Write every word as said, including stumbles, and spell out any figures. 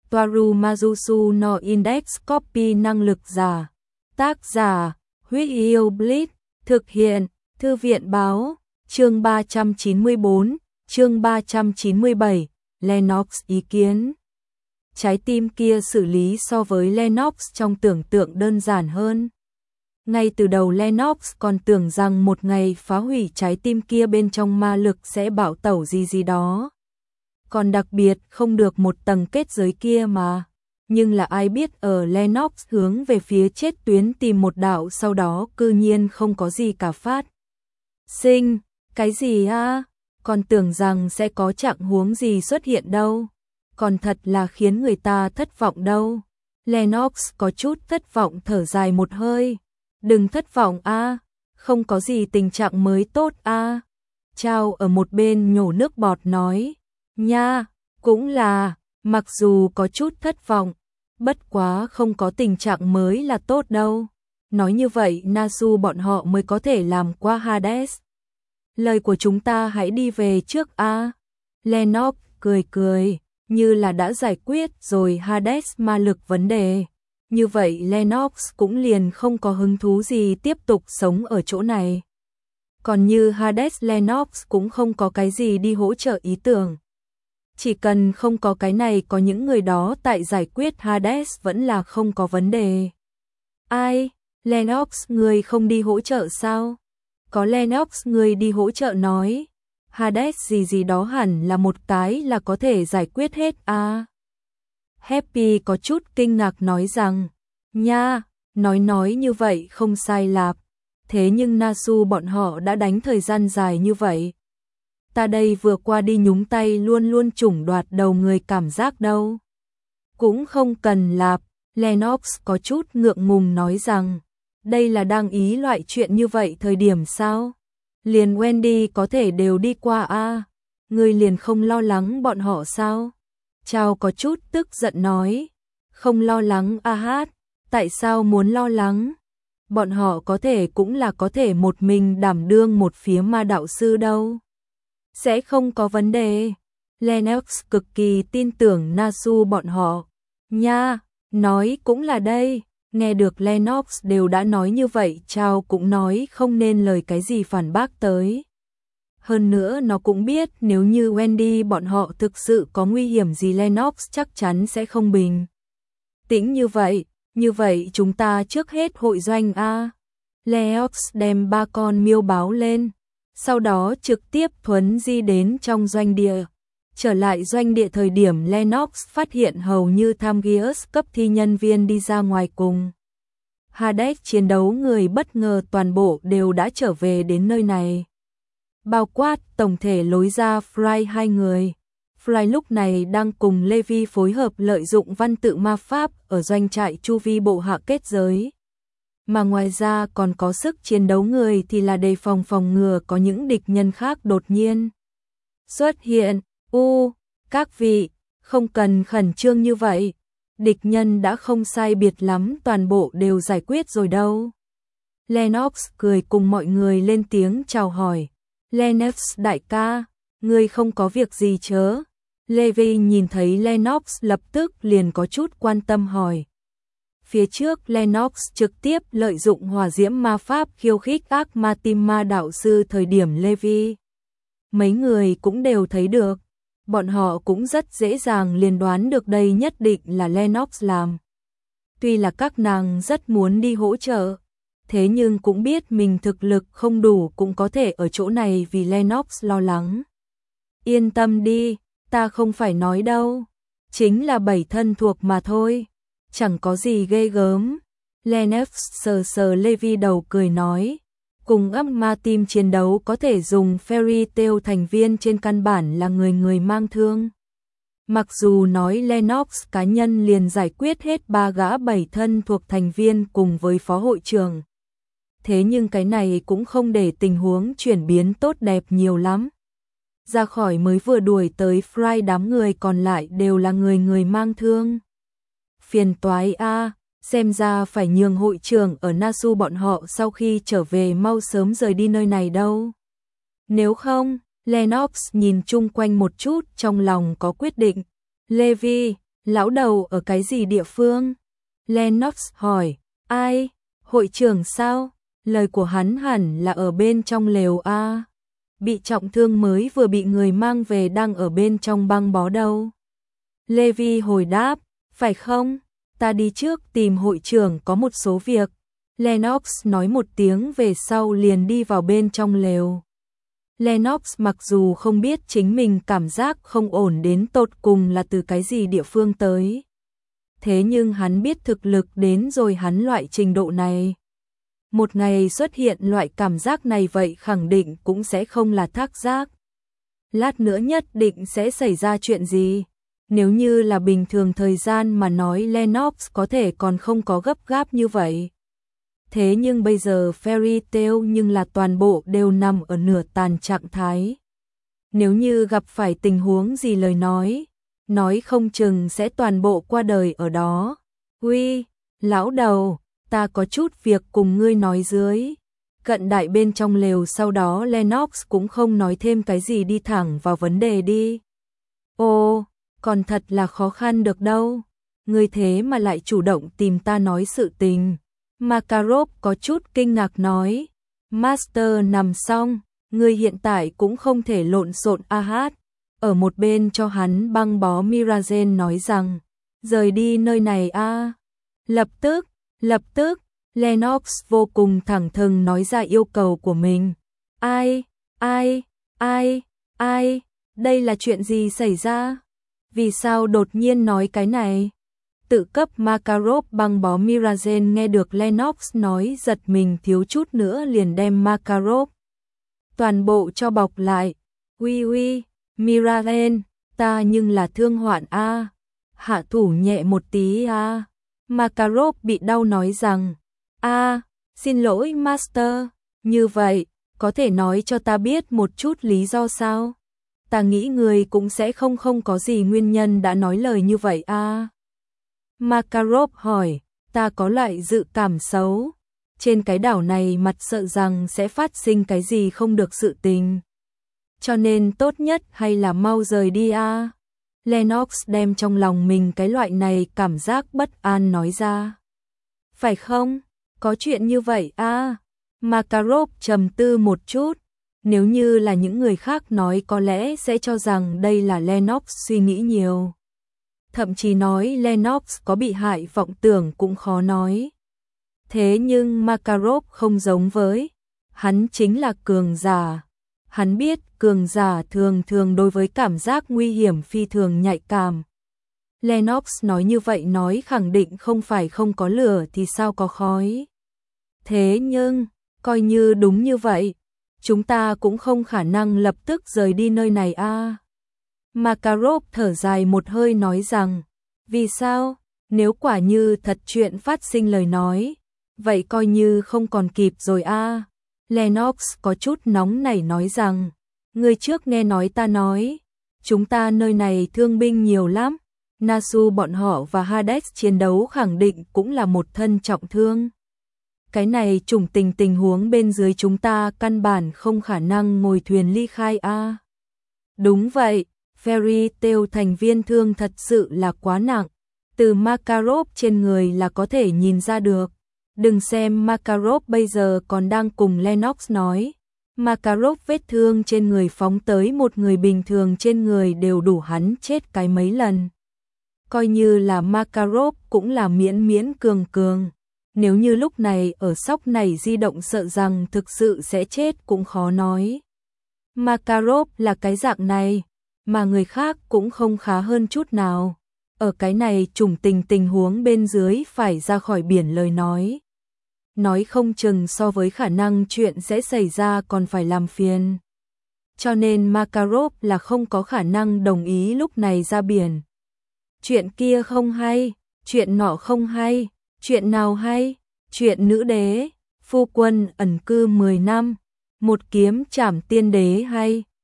Toaru Majusu no Index Copy năng lực giả. Tác giả, Huyết Yêu Blitz, thực hiện, Thư viện báo, chương ba trăm chín mươi tư, chương ba trăm chín mươi bảy, Lennox ý kiến. Trái tim kia xử lý so với Lennox trong tưởng tượng đơn giản hơn. Ngay từ đầu Lennox còn tưởng rằng một ngày phá hủy trái tim kia bên trong ma lực sẽ bạo tẩu gì gì đó. Còn đặc biệt không được một tầng kết giới kia mà. Nhưng là ai biết ở Lennox hướng về phía chết tuyến tìm một đạo sau đó cư nhiên không có gì cả phát. Sinh, cái gì a? Còn tưởng rằng sẽ có trạng huống gì xuất hiện đâu. Còn thật là khiến người ta thất vọng đâu. Lennox có chút thất vọng thở dài một hơi. Đừng thất vọng a, không có gì tình trạng mới tốt a. Chao ở một bên nhổ nước bọt nói, nha, cũng là, mặc dù có chút thất vọng, bất quá không có tình trạng mới là tốt đâu. Nói như vậy Nasu bọn họ mới có thể làm qua Hades. Lời của chúng ta hãy đi về trước a. Lennox cười cười, như là đã giải quyết rồi Hades ma lực vấn đề. Như vậy Lennox cũng liền không có hứng thú gì tiếp tục sống ở chỗ này. Còn như Hades Lennox cũng không có cái gì đi hỗ trợ ý tưởng. Chỉ cần không có cái này có những người đó tại giải quyết Hades vẫn là không có vấn đề. Ai? Lennox người không đi hỗ trợ sao? Có Lennox người đi hỗ trợ nói. Hades gì gì đó hẳn là một cái là có thể giải quyết hết à. Happy có chút kinh ngạc nói rằng, nha, nói nói như vậy không sai lạp, thế nhưng Nasu bọn họ đã đánh thời gian dài như vậy. Ta đây vừa qua đi nhúng tay luôn luôn chủng đoạt đầu người cảm giác đâu. Cũng không cần lạp, Lennox có chút ngượng ngùng nói rằng, đây là đang ý loại chuyện như vậy thời điểm sao? Liền Wendy có thể đều đi qua a, à? Người liền không lo lắng bọn họ sao? Chao có chút tức giận nói, không lo lắng a hát, tại sao muốn lo lắng? Bọn họ có thể cũng là có thể một mình đảm đương một phía ma đạo sư đâu. Sẽ không có vấn đề. Lennox cực kỳ tin tưởng Nasu bọn họ. Nha, nói cũng là đây. Nghe được Lennox đều đã nói như vậy, Chao cũng nói không nên lời cái gì phản bác tới. Hơn nữa nó cũng biết nếu như Wendy bọn họ thực sự có nguy hiểm gì Lennox chắc chắn sẽ không bình tĩnh như vậy. Như vậy chúng ta trước hết hội doanh a. Lennox đem ba con miêu báo lên, sau đó trực tiếp thuấn di đến trong doanh địa. Trở lại doanh địa thời điểm Lennox phát hiện hầu như Thamgius cấp thi nhân viên đi ra ngoài cùng Hades chiến đấu người bất ngờ toàn bộ đều đã trở về đến nơi này. Bao quát tổng thể lối ra Fry hai người. Fry lúc này đang cùng Levi phối hợp lợi dụng văn tự ma pháp ở doanh trại chu vi bộ hạ kết giới. Mà ngoài ra còn có sức chiến đấu người thì là đề phòng phòng ngừa có những địch nhân khác đột nhiên xuất hiện. U, các vị, không cần khẩn trương như vậy. Địch nhân đã không sai biệt lắm toàn bộ đều giải quyết rồi đâu. Lennox cười cùng mọi người lên tiếng chào hỏi. Lennox đại ca, ngươi không có việc gì chớ? Levi nhìn thấy Lennox lập tức liền có chút quan tâm hỏi. Phía trước Lennox trực tiếp lợi dụng hỏa diễm ma pháp khiêu khích ác ma tim ma đạo sư thời điểm Levi. Mấy người cũng đều thấy được. Bọn họ cũng rất dễ dàng liền đoán được đây nhất định là Lennox làm. Tuy là các nàng rất muốn đi hỗ trợ, thế nhưng cũng biết mình thực lực không đủ cũng có thể ở chỗ này vì Lennox lo lắng. Yên tâm đi, ta không phải nói đâu. Chính là bảy thân thuộc mà thôi. Chẳng có gì ghê gớm. Lennox sờ sờ Levi đầu cười nói. Cùng ác ma team chiến đấu có thể dùng Fairy Tail thành viên trên căn bản là người người mang thương. Mặc dù nói Lennox cá nhân liền giải quyết hết ba gã bảy thân thuộc thành viên cùng với phó hội trưởng. Thế nhưng cái này cũng không để tình huống chuyển biến tốt đẹp nhiều lắm. Ra khỏi mới vừa đuổi tới Fry đám người còn lại đều là người người mang thương. Phiền toái a, xem ra phải nhường hội trưởng ở Nasu bọn họ sau khi trở về mau sớm rời đi nơi này đâu. Nếu không, Lennox nhìn chung quanh một chút trong lòng có quyết định. Levi, Lão đầu ở cái gì địa phương? Lennox hỏi. Ai? Hội trưởng sao? Lời của hắn hẳn là ở bên trong lều a. Bị trọng thương mới vừa bị người mang về đang ở bên trong băng bó đâu. Levi hồi đáp. Phải không? Ta đi trước tìm hội trưởng có một số việc. Lennox nói một tiếng về sau liền đi vào bên trong lều. Lennox mặc dù không biết chính mình cảm giác không ổn đến tột cùng là từ cái gì địa phương tới. Thế nhưng hắn biết thực lực đến rồi hắn loại trình độ này. Một ngày xuất hiện loại cảm giác này vậy khẳng định cũng sẽ không là thác giác. Lát nữa nhất định sẽ xảy ra chuyện gì. Nếu như là bình thường thời gian mà nói Lennox có thể còn không có gấp gáp như vậy. Thế nhưng bây giờ Fairy Tail nhưng là toàn bộ đều nằm ở nửa tàn trạng thái. Nếu như gặp phải tình huống gì lời nói, nói không chừng sẽ toàn bộ qua đời ở đó. Uy, lão đầu, ta có chút việc cùng ngươi nói dưới. Cận đại bên trong lều sau đó Lennox cũng không nói thêm cái gì đi thẳng vào vấn đề đi. Ồ, còn thật là khó khăn được đâu. Ngươi thế mà lại chủ động tìm ta nói sự tình. Makarov có chút kinh ngạc nói. Master nằm xong, ngươi hiện tại cũng không thể lộn xộn a hát. Ở một bên cho hắn băng bó Mirazen nói rằng, rời đi nơi này a. Lập tức, lập tức, Lennox vô cùng thẳng thừng nói ra yêu cầu của mình. Ai, ai, ai, ai, đây là chuyện gì xảy ra? Vì sao đột nhiên nói cái này? Tự cấp Makarov băng bó Mirazen nghe được Lennox nói giật mình thiếu chút nữa liền đem Makarov toàn bộ cho bọc lại. Uy uy, Mirazen, ta nhưng là thương hoạn a. Hạ thủ nhẹ một tí a. Makarov bị đau nói rằng, a, xin lỗi Master, như vậy, có thể nói cho ta biết một chút lý do sao? Ta nghĩ người cũng sẽ không không có gì nguyên nhân đã nói lời như vậy a. Makarov hỏi, ta có loại dự cảm xấu. Trên cái đảo này mặt sợ rằng sẽ phát sinh cái gì không được sự tình. Cho nên tốt nhất hay là mau rời đi a. Lennox đem trong lòng mình cái loại này cảm giác bất an nói ra. Phải không? Có chuyện như vậy a. Makarov trầm tư một chút. Nếu như là những người khác nói có lẽ sẽ cho rằng đây là Lennox suy nghĩ nhiều. Thậm chí nói Lennox có bị hại vọng tưởng cũng khó nói. Thế nhưng Makarov không giống với. Hắn chính là cường giả. Hắn biết cường giả thường thường đối với cảm giác nguy hiểm phi thường nhạy cảm. Lennox nói như vậy nói khẳng định không phải không có lửa thì sao có khói. Thế nhưng, coi như đúng như vậy, chúng ta cũng không khả năng lập tức rời đi nơi này a. Makarov thở dài một hơi nói rằng, vì sao, nếu quả như thật chuyện phát sinh lời nói, vậy coi như không còn kịp rồi a. Lennox có chút nóng nảy nói rằng, người trước nghe nói ta nói, chúng ta nơi này thương binh nhiều lắm, Nasu bọn họ và Hades chiến đấu khẳng định cũng là một thân trọng thương. Cái này trùng tình tình huống bên dưới chúng ta căn bản không khả năng ngồi thuyền ly khai a. Đúng vậy, Fairy Tail thành viên thương thật sự là quá nặng, từ Makarov trên người là có thể nhìn ra được. Đừng xem Makarov bây giờ còn đang cùng Lennox nói. Makarov vết thương trên người phóng tới một người bình thường trên người đều đủ hắn chết cái mấy lần. Coi như là Makarov cũng là miễn miễn cường cường. Nếu như lúc này ở sóc này di động sợ rằng thực sự sẽ chết cũng khó nói. Makarov là cái dạng này, mà người khác cũng không khá hơn chút nào. Ở cái này trùng tình tình huống bên dưới phải ra khỏi biển lời nói. Nói không chừng so với khả năng chuyện sẽ xảy ra còn phải làm phiền. Cho nên Makarov là không có khả năng đồng ý lúc này ra biển. Chuyện kia không hay, chuyện nọ không hay, chuyện nào hay, chuyện nữ đế, phu quân ẩn cư mười năm, một kiếm trảm tiên đế hay.